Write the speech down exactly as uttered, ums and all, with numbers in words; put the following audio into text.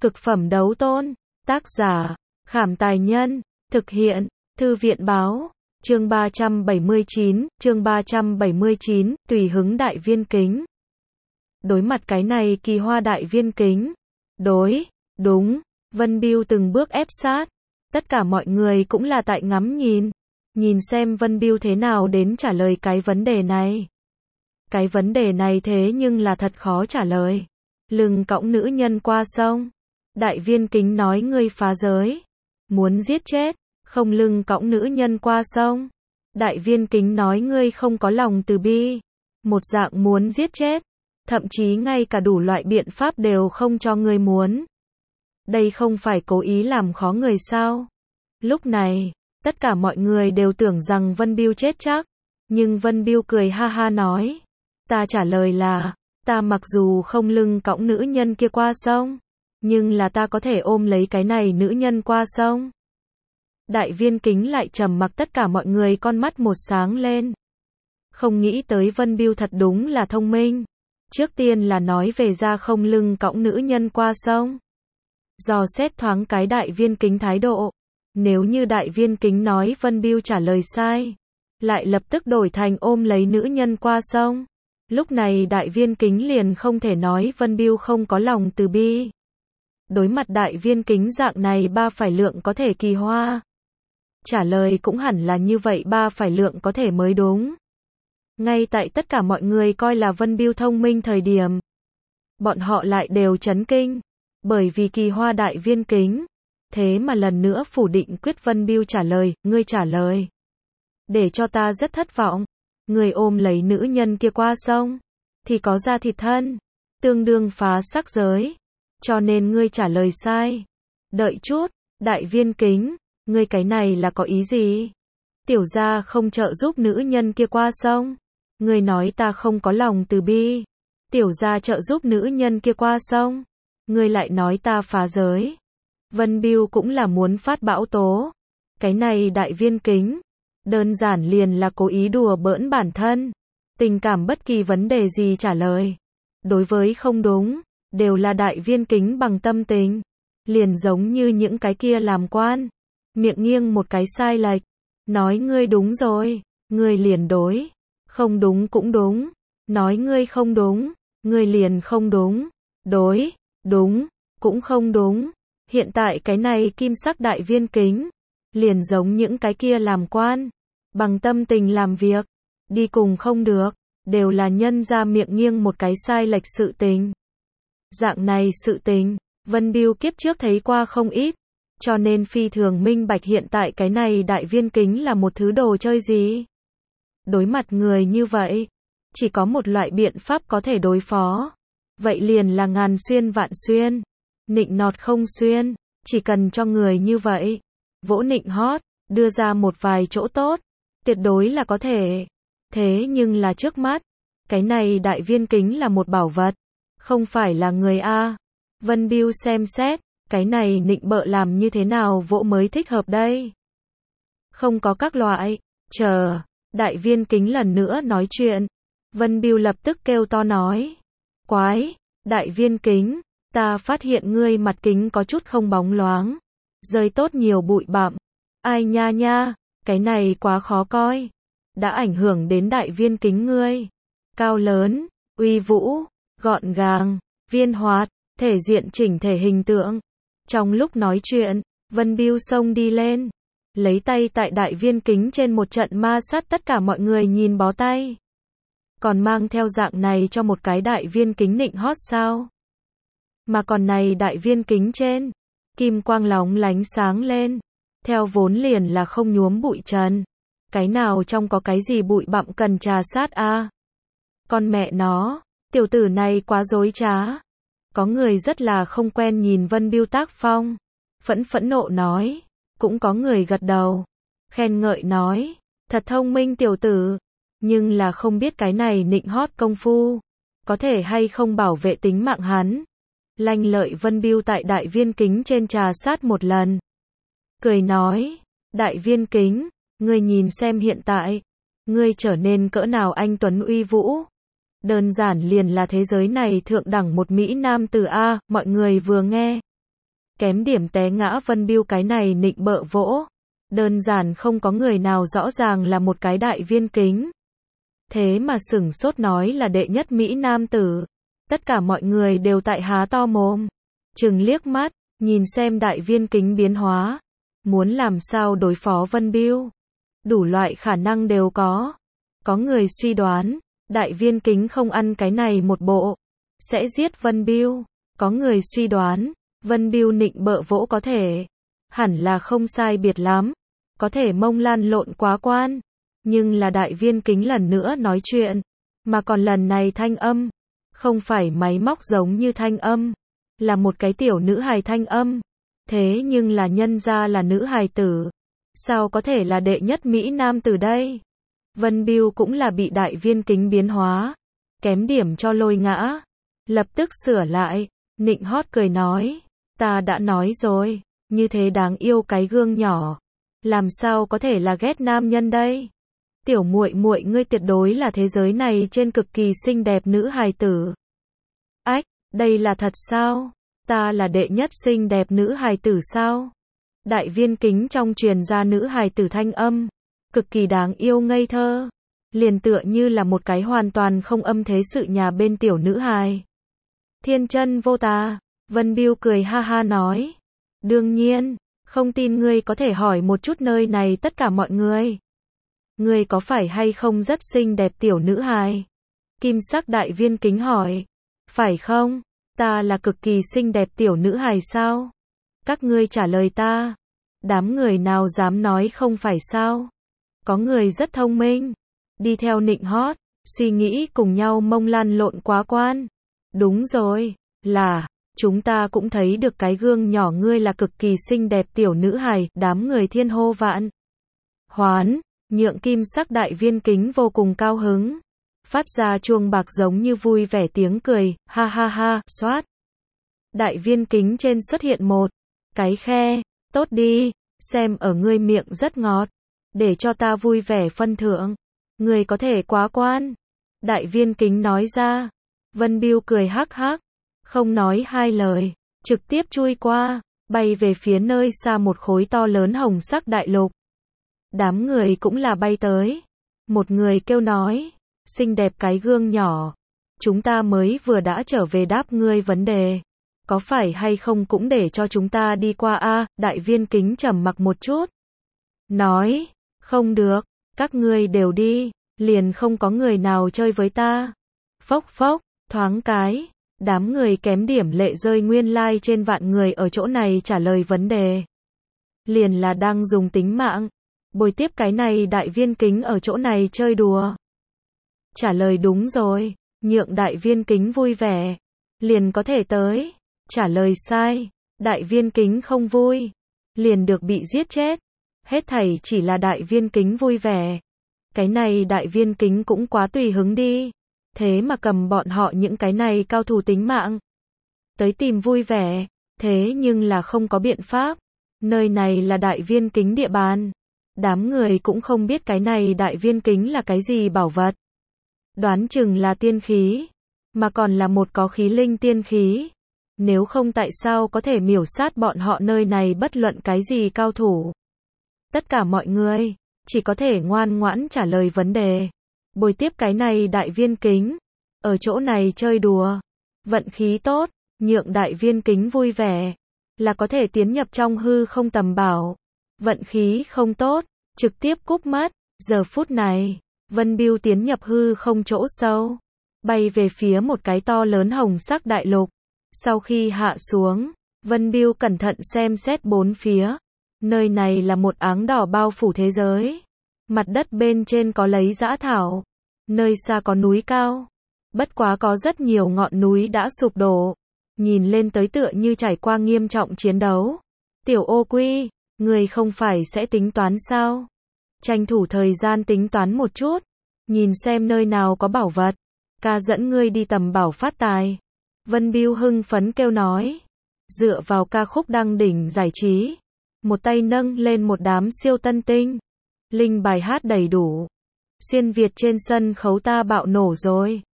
Cực phẩm đấu tôn. Tác giả, Khảm Tài Nhân. Thực hiện, Thư viện Báo. Chương ba trăm bảy mươi chín, chương ba trăm bảy mươi chín, tùy hứng đại viên kính. Đối mặt cái này kỳ hoa đại viên kính. Đối, đúng, Vân Bưu từng bước ép sát. Tất cả mọi người cũng là tại ngắm nhìn. Nhìn xem Vân Bưu thế nào đến trả lời cái vấn đề này. Cái vấn đề này thế nhưng là thật khó trả lời. Lưng cõng nữ nhân qua sông. Đại viên kính nói ngươi phá giới. Muốn giết chết. Không lưng cõng nữ nhân qua sông. Đại viên kính nói ngươi không có lòng từ bi. Một dạng muốn giết chết. Thậm chí ngay cả đủ loại biện pháp đều không cho ngươi muốn. Đây không phải cố ý làm khó người sao? Lúc này, tất cả mọi người đều tưởng rằng Vân Bưu chết chắc. Nhưng Vân Bưu cười ha ha nói. Ta trả lời là, ta mặc dù không lưng cõng nữ nhân kia qua sông. Nhưng là ta có thể ôm lấy cái này nữ nhân qua sông. Đại viên kính lại trầm mặc, tất cả mọi người con mắt một sáng lên. Không nghĩ tới Vân Bưu thật đúng là thông minh. Trước tiên là nói về ra không lưng cõng nữ nhân qua sông. Dò xét thoáng cái đại viên kính thái độ. Nếu như đại viên kính nói Vân Bưu trả lời sai, lại lập tức đổi thành ôm lấy nữ nhân qua sông. Lúc này đại viên kính liền không thể nói Vân Bưu không có lòng từ bi. Đối mặt đại viên kính dạng này ba phải lượng có thể kỳ hoa. Trả lời cũng hẳn là như vậy, ba phải lượng có thể mới đúng. Ngay tại tất cả mọi người coi là Vân Bưu thông minh thời điểm, bọn họ lại đều chấn kinh. Bởi vì kỳ hoa đại viên kính, thế mà lần nữa phủ định quyết Vân Bưu trả lời, ngươi trả lời. Để cho ta rất thất vọng. Ngươi ôm lấy nữ nhân kia qua sông, thì có da thịt thân, tương đương phá sắc giới. Cho nên ngươi trả lời sai. Đợi chút, đại viên kính, ngươi cái này là có ý gì? Tiểu gia không trợ giúp nữ nhân kia qua sông. Ngươi nói ta không có lòng từ bi. Tiểu gia trợ giúp nữ nhân kia qua sông. Ngươi lại nói ta phá giới. Vân Bưu cũng là muốn phát bão tố. Cái này đại viên kính, đơn giản liền là cố ý đùa bỡn bản thân. Tình cảm bất kỳ vấn đề gì trả lời. Đối với không đúng, đều là đại viên kính bằng tâm tình. Liền giống như những cái kia làm quan. Miệng nghiêng một cái sai lệch. Nói ngươi đúng rồi, ngươi liền đối. Không đúng cũng đúng. Nói ngươi không đúng, ngươi liền không đúng. Đối, đúng, cũng không đúng. Hiện tại cái này kim sắc đại viên kính, liền giống những cái kia làm quan. Bằng tâm tình làm việc, đi cùng không được, đều là nhân ra miệng nghiêng một cái sai lệch sự tình. Dạng này sự tình, Vân Bưu kiếp trước thấy qua không ít, cho nên phi thường minh bạch hiện tại cái này đại viên kính là một thứ đồ chơi gì. Đối mặt người như vậy, chỉ có một loại biện pháp có thể đối phó. Vậy liền là ngàn xuyên vạn xuyên, nịnh nọt không xuyên, chỉ cần cho người như vậy, vỗ nịnh hót, đưa ra một vài chỗ tốt, tuyệt đối là có thể. Thế nhưng là trước mắt, cái này đại viên kính là một bảo vật, không phải là người a. Vân Bưu xem xét, cái này nịnh bợ làm như thế nào vỗ mới thích hợp đây? Không có các loại, chờ, đại viên kính lần nữa nói chuyện. Vân Bưu lập tức kêu to nói, quái, đại viên kính, ta phát hiện ngươi mặt kính có chút không bóng loáng, rơi tốt nhiều bụi bặm. Ai nha nha, cái này quá khó coi, đã ảnh hưởng đến đại viên kính ngươi. Cao lớn, uy vũ, gọn gàng, viên hoạt, thể diện chỉnh thể hình tượng. Trong lúc nói chuyện, Vân Bưu xông đi lên, lấy tay tại đại viên kính trên một trận ma sát, tất cả mọi người nhìn bó tay. Còn mang theo dạng này cho một cái đại viên kính nịnh hót sao? Mà còn này đại viên kính trên, kim quang lóng lánh sáng lên, theo vốn liền là không nhuốm bụi trần. Cái nào trong có cái gì bụi bặm cần trà sát a? À? Con mẹ nó, tiểu tử này quá dối trá. Có người rất là không quen nhìn Vân Bưu tác phong, phẫn phẫn nộ nói. Cũng có người gật đầu, khen ngợi nói, thật thông minh tiểu tử. Nhưng là không biết cái này nịnh hót công phu, có thể hay không bảo vệ tính mạng hắn. Lanh lợi Vân Bưu tại đại viên kính trên trà sát một lần. Cười nói, đại viên kính, ngươi nhìn xem hiện tại, ngươi trở nên cỡ nào anh tuấn uy vũ. Đơn giản liền là thế giới này thượng đẳng một Mỹ Nam tử A. Mọi người vừa nghe, Kém điểm té ngã Vân Biêu cái này nịnh bợ vỗ. Đơn giản không có người nào rõ ràng là một cái đại viên kính. Thế mà sửng sốt nói là đệ nhất Mỹ nam tử. Tất cả mọi người đều tại há to mồm. Chừng liếc mắt, nhìn xem đại viên kính biến hóa. Muốn làm sao đối phó Vân Biêu. Đủ loại khả năng đều có. Có người suy đoán, đại viên kính không ăn cái này một bộ, sẽ giết Vân Biêu. Có người suy đoán, Vân Biêu nịnh bợ vỗ có thể, hẳn là không sai biệt lắm, có thể mông lan lộn quá quan. Nhưng là đại viên kính lần nữa nói chuyện, mà còn lần này thanh âm, không phải máy móc giống như thanh âm, là một cái tiểu nữ hài thanh âm. Thế nhưng là nhân ra là nữ hài tử, sao có thể là đệ nhất Mỹ nam tử đây? Vân Biêu cũng là bị đại viên kính biến hóa, kém điểm cho lôi ngã, lập tức sửa lại, nịnh hót cười nói, ta đã nói rồi, như thế đáng yêu cái gương nhỏ, làm sao có thể là ghét nam nhân đây? Tiểu muội muội ngươi tuyệt đối là thế giới này trên cực kỳ xinh đẹp nữ hài tử. Ách, đây là thật sao? Ta là đệ nhất xinh đẹp nữ hài tử sao? Đại viên kính trong truyền ra nữ hài tử thanh âm, cực kỳ đáng yêu ngây thơ, liền tựa như là một cái hoàn toàn không âm thế sự nhà bên tiểu nữ hài. Thiên chân vô tà, Vân Biêu cười ha ha nói, đương nhiên, không tin ngươi có thể hỏi một chút nơi này tất cả mọi người. Ngươi có phải hay không rất xinh đẹp tiểu nữ hài? Kim sắc đại viên kính hỏi, phải không? Ta là cực kỳ xinh đẹp tiểu nữ hài sao? Các ngươi trả lời ta. Đám người nào dám nói không phải sao? Có người rất thông minh, đi theo nịnh hót, suy nghĩ cùng nhau mông lan lộn quá quan. Đúng rồi, là, chúng ta cũng thấy được cái gương nhỏ ngươi là cực kỳ xinh đẹp tiểu nữ hài, đám người thiên hô vạn. Hoán, nhượng kim sắc đại viên kính vô cùng cao hứng. Phát ra chuông bạc giống như vui vẻ tiếng cười, ha ha ha, xoát. Đại viên kính trên xuất hiện một cái khe, tốt đi, xem ở ngươi miệng rất ngọt, để cho ta vui vẻ phân thưởng, ngươi có thể quá quan. Đại viên kính nói ra, Vân Biêu cười hắc hắc, không nói hai lời, trực tiếp chui qua, bay về phía nơi xa một khối to lớn hồng sắc đại lục. Đám người cũng là bay tới, một người kêu nói, xinh đẹp cái gương nhỏ, chúng ta mới vừa đã trở về đáp ngươi vấn đề, có phải hay không cũng để cho chúng ta đi qua a? Đại viên kính trầm mặc một chút, nói, không được, các ngươi đều đi, liền không có người nào chơi với ta. Phốc phốc, thoáng cái, đám người kém điểm lệ rơi nguyên lai trên vạn người ở chỗ này trả lời vấn đề. Liền là đang dùng tính mạng, bồi tiếp cái này đại viên kính ở chỗ này chơi đùa. Trả lời đúng rồi, nhượng đại viên kính vui vẻ, liền có thể tới. Trả lời sai, đại viên kính không vui, liền được bị giết chết. Hết thảy chỉ là đại viên kính vui vẻ. Cái này đại viên kính cũng quá tùy hứng đi. Thế mà cầm bọn họ những cái này cao thủ tính mạng tới tìm vui vẻ. Thế nhưng là không có biện pháp. Nơi này là đại viên kính địa bàn. Đám người cũng không biết cái này đại viên kính là cái gì bảo vật. Đoán chừng là tiên khí, mà còn là một có khí linh tiên khí. Nếu không tại sao có thể miểu sát bọn họ nơi này bất luận cái gì cao thủ. Tất cả mọi người chỉ có thể ngoan ngoãn trả lời vấn đề, bồi tiếp cái này đại viên kính ở chỗ này chơi đùa. Vận khí tốt, nhượng đại viên kính vui vẻ, là có thể tiến nhập trong hư không tầm bảo. Vận khí không tốt, trực tiếp cúp mất. Giờ phút này, Vân Biêu tiến nhập hư không chỗ sâu, bay về phía một cái to lớn hồng sắc đại lục. Sau khi hạ xuống, Vân Biêu cẩn thận xem xét bốn phía. Nơi này là một áng đỏ bao phủ thế giới. Mặt đất bên trên có lấy dã thảo. Nơi xa có núi cao. Bất quá có rất nhiều ngọn núi đã sụp đổ. Nhìn lên tới tựa như trải qua nghiêm trọng chiến đấu. Tiểu ô quy, người không phải sẽ tính toán sao? Tranh thủ thời gian tính toán một chút. Nhìn xem nơi nào có bảo vật. Ca dẫn ngươi đi tầm bảo phát tài. Vân Biêu hưng phấn kêu nói. Dựa vào ca khúc đăng đỉnh giải trí. Một tay nâng lên một đám siêu tân tinh. Linh bài hát đầy đủ. Xuyên Việt trên sân khấu ta bạo nổ rồi.